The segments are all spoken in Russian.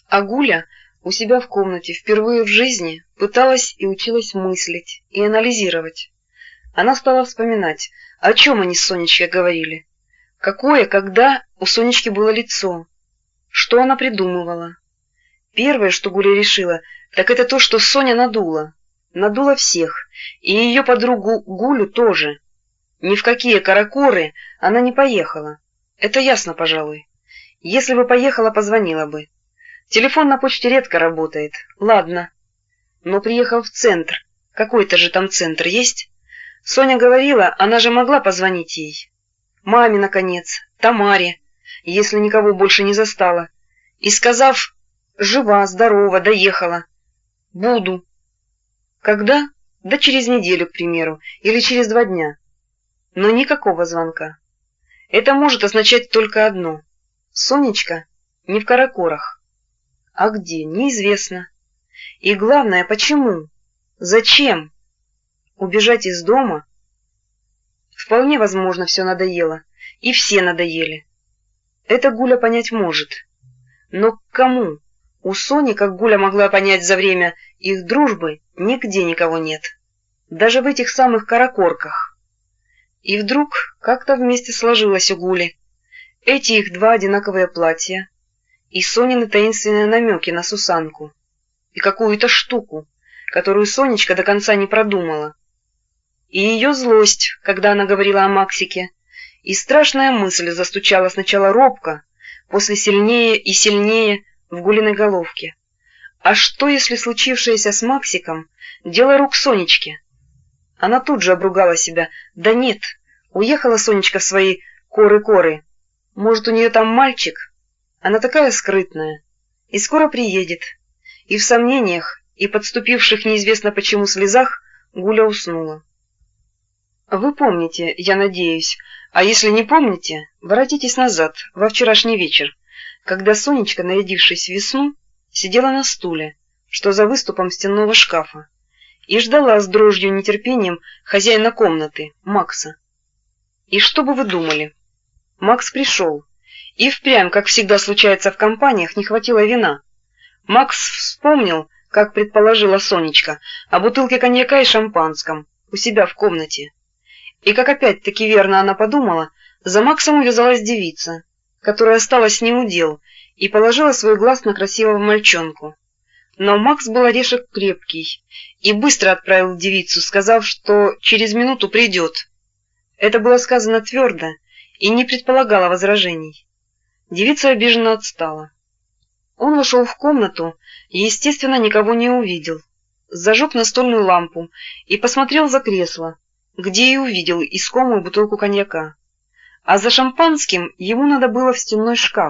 А Гуля у себя в комнате впервые в жизни пыталась и училась мыслить и анализировать. Она стала вспоминать, о чем они с Сонечкой говорили. Какое, когда у Сонечки было лицо. Что она придумывала. Первое, что Гуля решила, так это то, что Соня надула. Надула всех, и ее подругу Гулю тоже. Ни в какие каракоры она не поехала. Это ясно, пожалуй. Если бы поехала, позвонила бы. Телефон на почте редко работает. Ладно. Но приехав в центр, какой-то же там центр есть? Соня говорила, она же могла позвонить ей. Маме, наконец, Тамаре, если никого больше не застала. И сказав, жива, здорова, доехала. Буду. Когда? Да через неделю, к примеру, или через 2 дня. Но никакого звонка. Это может означать только одно. Сонечка не в каракорах. А где? Неизвестно. И главное, почему? Зачем? Убежать из дома? Вполне возможно, все надоело. И все надоели. Это Гуля понять может. Но к кому? У Сони, как Гуля могла понять за время их дружбы, нигде никого нет. Даже в этих самых каракорках. И вдруг как-то вместе сложилось у Гули. Эти их 2 одинаковые платья и Сонины таинственные намеки на Сусанку и какую-то штуку, которую Сонечка до конца не продумала. И ее злость, когда она говорила о Максике, и страшная мысль застучала сначала робко, после сильнее и сильнее в Гулиной головке. А что, если случившееся с Максиком — дело рук Сонечки? Она тут же обругала себя. Да нет, уехала Сонечка в свои коры-коры. Может, у нее там мальчик? Она такая скрытная. И скоро приедет. И в сомнениях, и подступивших неизвестно почему слезах Гуля уснула. Вы помните, я надеюсь, а если не помните, воротитесь назад, во вчерашний вечер, когда Сонечка, нарядившись в весну, сидела на стуле, что за выступом стенного шкафа, и ждала с дрожью и нетерпением хозяина комнаты, Макса. И что бы вы думали? Макс пришел, и впрямь, как всегда случается в компаниях, не хватило вина. Макс вспомнил, как предположила Сонечка, о бутылке коньяка и шампанском у себя в комнате. И как опять-таки верно она подумала, за Максом увязалась девица, которая осталась неудел и положила свой глаз на красивого мальчонку. Но Макс был орешек крепкий и быстро отправил девицу, сказав, что через минуту придет. Это было сказано твердо и не предполагало возражений. Девица обиженно отстала. Он вошел в комнату и, естественно, никого не увидел. Зажег настольную лампу и посмотрел за кресло, где и увидел искомую бутылку коньяка. А за шампанским ему надо было в стенной шкаф.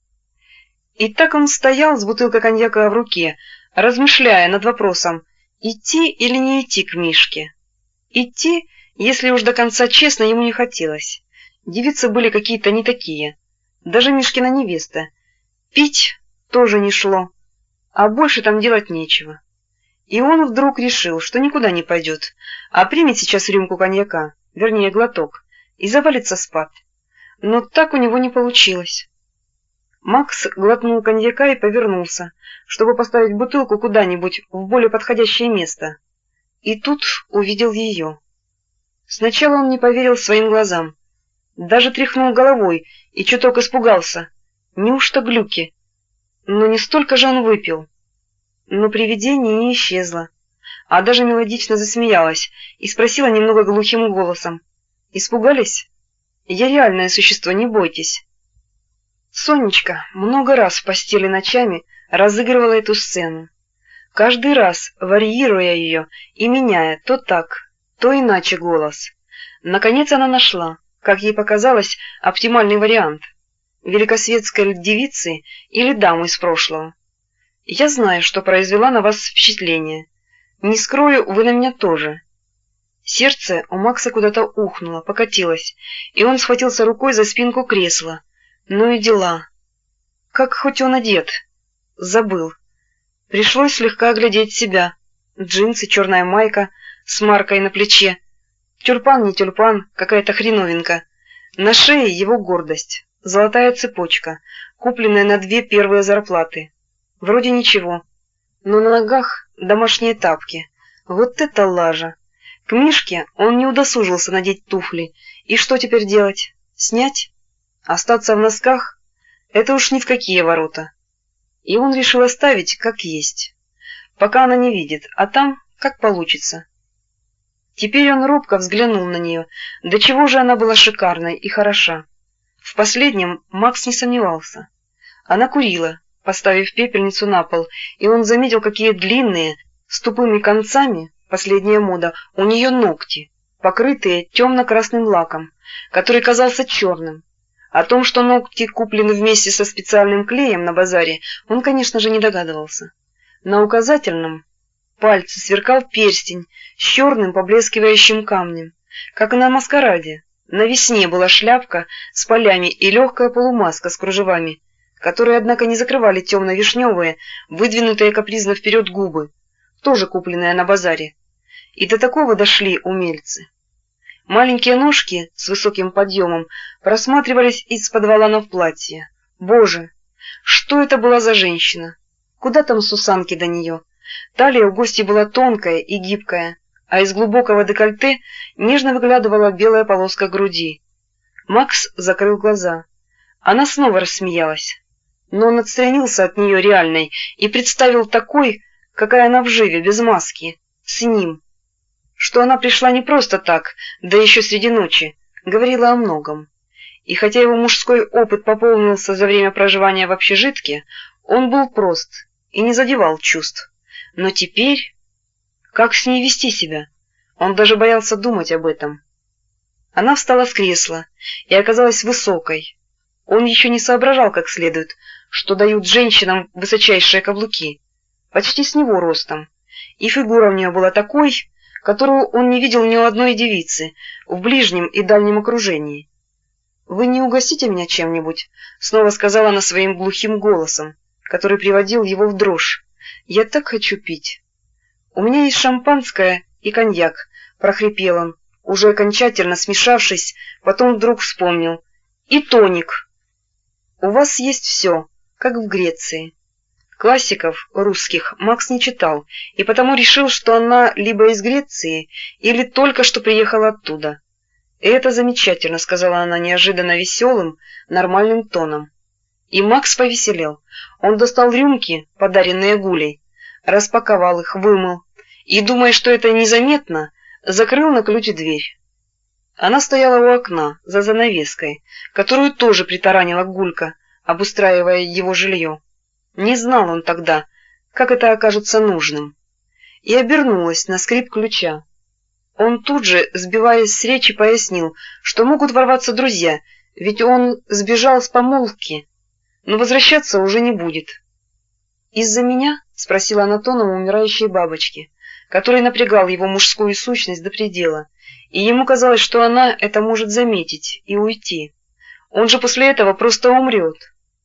И так он стоял с бутылкой коньяка в руке, размышляя над вопросом, идти или не идти к Мишке. Идти, если уж до конца честно, ему не хотелось. Девицы были какие-то не такие. Даже Мишкина невеста. Пить тоже не шло, а больше там делать нечего. И он вдруг решил, что никуда не пойдет, а примет сейчас рюмку коньяка, вернее глоток, и завалится спать. Но так у него не получилось. Макс глотнул коньяка и повернулся, чтобы поставить бутылку куда-нибудь в более подходящее место. И тут увидел ее. Сначала он не поверил своим глазам. Даже тряхнул головой и чуток испугался. Неужто глюки? Но не столько же он выпил. Но привидение не исчезло, а даже мелодично засмеялась и спросила немного глухим голосом. «Испугались? Я реальное существо, не бойтесь». Сонечка много раз в постели ночами разыгрывала эту сцену, каждый раз варьируя ее и меняя то так, то иначе голос. Наконец она нашла, как ей показалось, оптимальный вариант — великосветской девицы или дамы из прошлого. Я знаю, что произвела на вас впечатление. Не скрою, вы на меня тоже. Сердце у Макса куда-то ухнуло, покатилось, и он схватился рукой за спинку кресла. Ну и дела. Как хоть он одет? Забыл. Пришлось слегка оглядеть себя. Джинсы, черная майка с маркой на плече. Тюльпан не тюльпан, какая-то хреновинка. На шее его гордость. Золотая цепочка, купленная на 2 первые зарплаты. Вроде ничего, но на ногах домашние тапки. Вот это лажа! К Мишке он не удосужился надеть туфли. И что теперь делать? Снять? Остаться в носках? Это уж ни в какие ворота. И он решил оставить как есть, пока она не видит, а там как получится. Теперь он робко взглянул на нее. До чего же она была шикарной и хороша. В последнем Макс не сомневался. Она курила, поставив пепельницу на пол, и он заметил, какие длинные, с тупыми концами, последняя мода, у нее ногти, покрытые темно-красным лаком, который казался черным. О том, что ногти куплены вместе со специальным клеем на базаре, он, конечно же, не догадывался. На указательном пальце сверкал перстень с черным поблескивающим камнем, как и на маскараде. На весне была шляпка с полями и легкая полумаска с кружевами, которые, однако, не закрывали темно-вишневые, выдвинутые капризно вперед губы, тоже купленные на базаре. И до такого дошли умельцы. Маленькие ножки с высоким подъемом просматривались из-под воланов платья. Боже, что это была за женщина? Куда там Сусанке до нее? Талия у гостей была тонкая и гибкая, а из глубокого декольте нежно выглядывала белая полоска груди. Макс закрыл глаза. Она снова рассмеялась, но он отстранился от нее реальной и представил такой, какая она вживе, без маски, с ним. Что она пришла не просто так, да еще среди ночи, говорила о многом. И хотя его мужской опыт пополнился за время проживания в общежитке, он был прост и не задевал чувств. Но теперь... Как с ней вести себя? Он даже боялся думать об этом. Она встала с кресла и оказалась высокой. Он еще не соображал как следует, что дают женщинам высочайшие каблуки, почти с него ростом, и фигура у нее была такой, которую он не видел ни у одной девицы в ближнем и дальнем окружении. «Вы не угостите меня чем-нибудь?» — снова сказала она своим глухим голосом, который приводил его в дрожь. «Я так хочу пить». «У меня есть шампанское и коньяк», — прохрипел он, уже окончательно смешавшись, потом вдруг вспомнил. «И тоник». «У вас есть все, как в Греции». Классиков русских Макс не читал, и потому решил, что она либо из Греции, или только что приехала оттуда. «И это замечательно», — сказала она неожиданно веселым, нормальным тоном. И Макс повеселел. Он достал рюмки, подаренные Гулей, распаковал их, вымыл, и, думая, что это незаметно, закрыл на ключ дверь. Она стояла у окна, за занавеской, которую тоже притаранила Гулька, обустраивая его жилье. Не знал он тогда, как это окажется нужным. И обернулась на скрип ключа. Он тут же, сбиваясь с речи, пояснил, что могут ворваться друзья, ведь он сбежал с помолвки, но возвращаться уже не будет. «Из-за меня?» — спросила она тоном умирающей бабочки, который напрягал его мужскую сущность до предела, и ему казалось, что она это может заметить и уйти. Он же после этого просто умрет.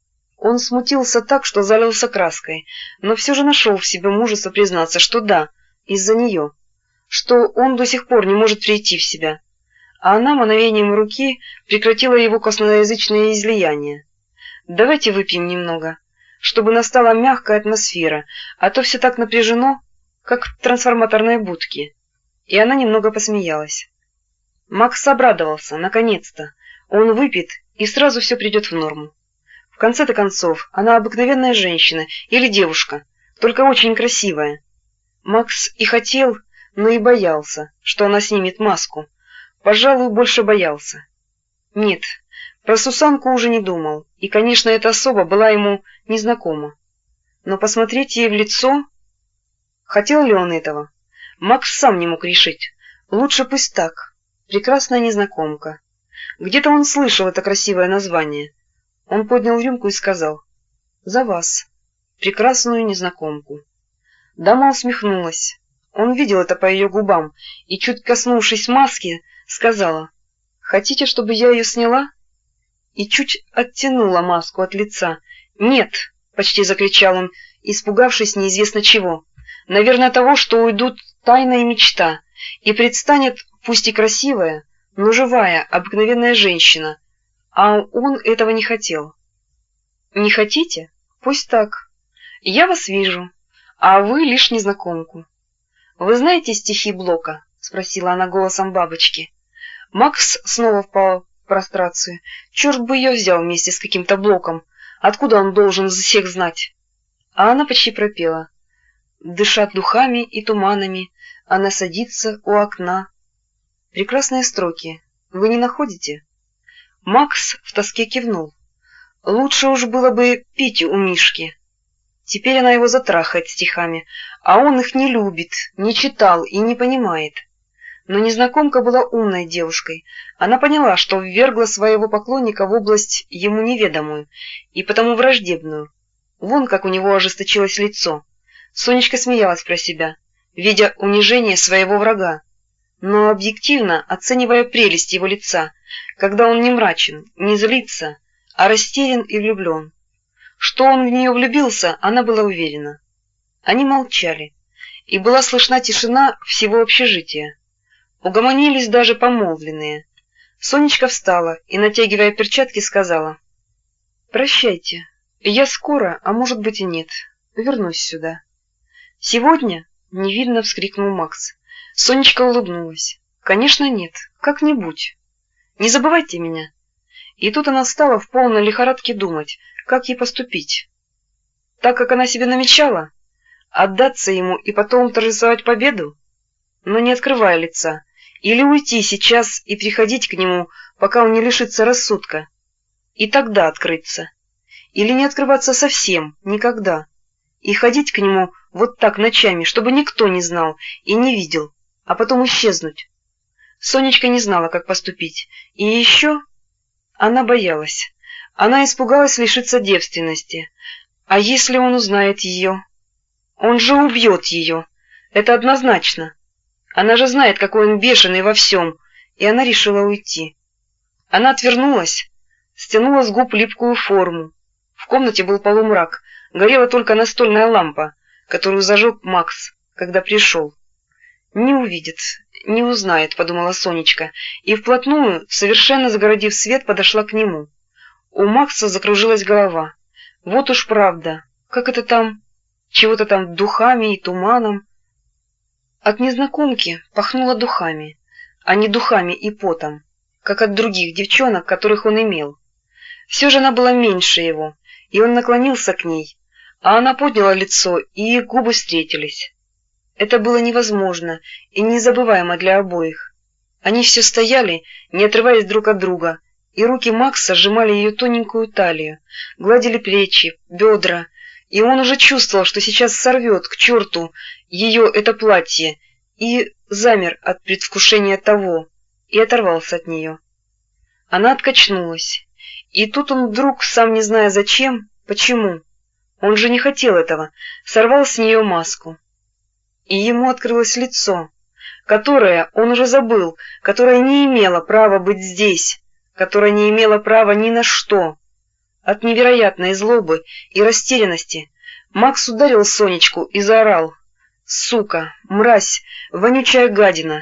Он смутился так, что залился краской, но все же нашел в себе мужество признаться, что да, из-за нее, что он до сих пор не может прийти в себя. А она мановением руки прекратила его косноязычное излияние. «Давайте выпьем немного, чтобы настала мягкая атмосфера, а то все так напряжено, как в трансформаторной будке». И она немного посмеялась. Макс обрадовался, наконец-то. Он выпьет, и сразу все придет в норму. В конце-то концов, она обыкновенная женщина или девушка, только очень красивая. Макс и хотел, но и боялся, что она снимет маску. Пожалуй, больше боялся. Нет, про Сусанку уже не думал, и, конечно, эта особа была ему незнакома. Но посмотреть ей в лицо... Хотел ли он этого? Макс сам не мог решить. Лучше пусть так. Прекрасная незнакомка. Где-то он слышал это красивое название. Он поднял рюмку и сказал: «За вас, прекрасную незнакомку». Дама усмехнулась. Он видел это по ее губам, и, чуть коснувшись маски, сказала: «Хотите, чтобы я ее сняла?» И чуть оттянула маску от лица. «Нет!» — почти закричал он, испугавшись неизвестно чего. Наверное, того, что уйдут тайна и мечта, и предстанет, пусть и красивая, но живая, обыкновенная женщина. А он этого не хотел. «Не хотите? Пусть так. Я вас вижу, а вы лишь незнакомку. Вы знаете стихи Блока? Спросила она голосом бабочки. Макс снова впал в прострацию. Черт бы ее взял вместе с каким-то Блоком. Откуда он должен всех знать? А она почти пропела. Дышат духами и туманами, она садится у окна. Прекрасные строки. Вы не находите? Макс в тоске кивнул. Лучше уж было бы пить у Мишки. Теперь она его затрахает стихами, а он их не любит, не читал и не понимает. Но незнакомка была умной девушкой. Она поняла, что ввергла своего поклонника в область ему неведомую и потому враждебную. Вон как у него ожесточилось лицо. Сонечка смеялась про себя, видя унижение своего врага, но объективно оценивая прелесть его лица, когда он не мрачен, не злится, а растерян и влюблен. Что он в нее влюбился, она была уверена. Они молчали, и была слышна тишина всего общежития. Угомонились даже помолвленные. Сонечка встала и, натягивая перчатки, сказала: «Прощайте, я скоро, а может быть и нет, вернусь сюда». «Сегодня?» — невинно вскрикнул Макс. Сонечка улыбнулась. «Конечно нет, как-нибудь. Не забывайте меня». И тут она стала в полной лихорадке думать, как ей поступить. Так, как она себе намечала, отдаться ему и потом торжествовать победу, но не открывая лица, или уйти сейчас и приходить к нему, пока он не лишится рассудка, и тогда открыться, или не открываться совсем, никогда, и ходить к нему вот так ночами, чтобы никто не знал и не видел, а потом исчезнуть. Сонечка не знала, как поступить, и еще она боялась. Она испугалась лишиться девственности. А если он узнает ее? Он же убьет ее. Это однозначно. Она же знает, какой он бешеный во всем, и она решила уйти. Она отвернулась, стянула с губ липкую форму. В комнате был полумрак, горела только настольная лампа, которую зажег Макс, когда пришел. «Не увидит, не узнает», — подумала Сонечка, и вплотную, совершенно загородив свет, подошла к нему. У Макса закружилась голова. Вот уж правда, как это там, чего-то там духами и туманом. От незнакомки пахнуло духами, а не духами и потом, как от других девчонок, которых он имел. Все же она была меньше его, и он наклонился к ней, а она подняла лицо, и их губы встретились. Это было невозможно и незабываемо для обоих. Они все стояли, не отрываясь друг от друга, и руки Макса сжимали ее тоненькую талию, гладили плечи, бедра, и он уже чувствовал, что сейчас сорвет к черту ее это платье, и замер от предвкушения того, и оторвался от нее. Она откачнулась, и тут он вдруг, сам не зная зачем, почему, он же не хотел этого, сорвал с нее маску. И ему открылось лицо, которое он уже забыл, которое не имело права быть здесь, которое не имело права ни на что. От невероятной злобы и растерянности Макс ударил Сонечку и заорал: «Сука, мразь, вонючая гадина!»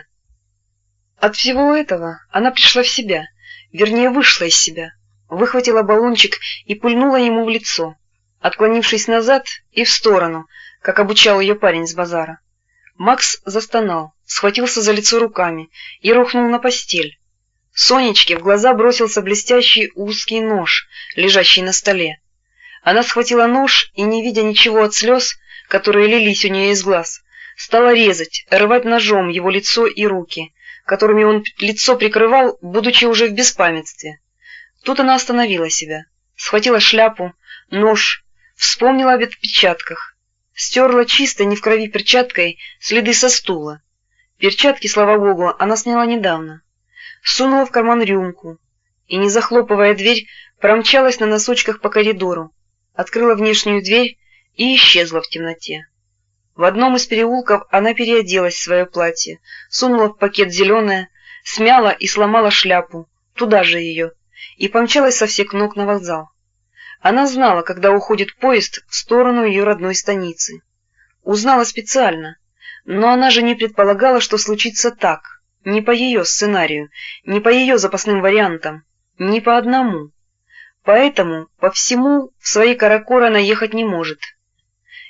От всего этого она пришла в себя, вернее, вышла из себя, выхватила баллончик и пульнула ему в лицо, отклонившись назад и в сторону, как обучал ее парень с базара. Макс застонал, схватился за лицо руками и рухнул на постель. Сонечке в глаза бросился блестящий узкий нож, лежащий на столе. Она схватила нож и, не видя ничего от слез, которые лились у нее из глаз, стала резать, рвать ножом его лицо и руки, которыми он лицо прикрывал, будучи уже в беспамятстве. Тут она остановила себя, схватила шляпу, нож, вспомнила об отпечатках. Стерла чисто, не в крови перчаткой, следы со стула. Перчатки, слава богу, она сняла недавно. Сунула в карман рюмку и, не захлопывая дверь, промчалась на носочках по коридору, открыла внешнюю дверь и исчезла в темноте. В одном из переулков она переоделась в свое платье, сунула в пакет зеленое, смяла и сломала шляпу, туда же ее, и помчалась со всех ног на вокзал. Она знала, когда уходит поезд в сторону ее родной станицы. Узнала специально, но она же не предполагала, что случится так, не по ее сценарию, не по ее запасным вариантам, не по одному. Поэтому по всему в свои каракоры она ехать не может.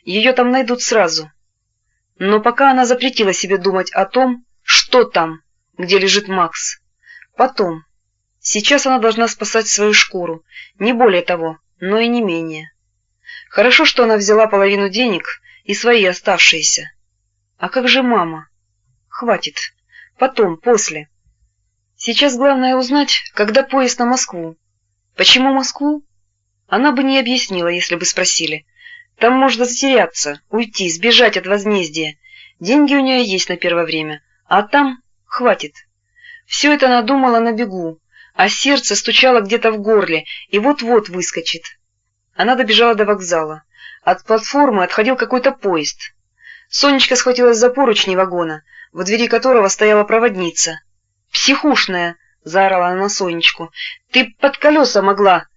Ее там найдут сразу. Но пока она запретила себе думать о том, что там, где лежит Макс. Потом. Сейчас она должна спасать свою шкуру, не более того, но и не менее. Хорошо, что она взяла половину денег и свои оставшиеся. А как же мама? Хватит. Потом, после. Сейчас главное узнать, когда поезд на Москву. Почему Москву? Она бы не объяснила, если бы спросили. Там можно затеряться, уйти, сбежать от возмездия. Деньги у нее есть на первое время, а там хватит. Все это она думала на бегу, а сердце стучало где-то в горле и вот-вот выскочит. Она добежала до вокзала. От платформы отходил какой-то поезд. Сонечка схватилась за поручни вагона, в двери которого стояла проводница. «Психушная!» — заорала она на Сонечку. «Ты под колеса могла!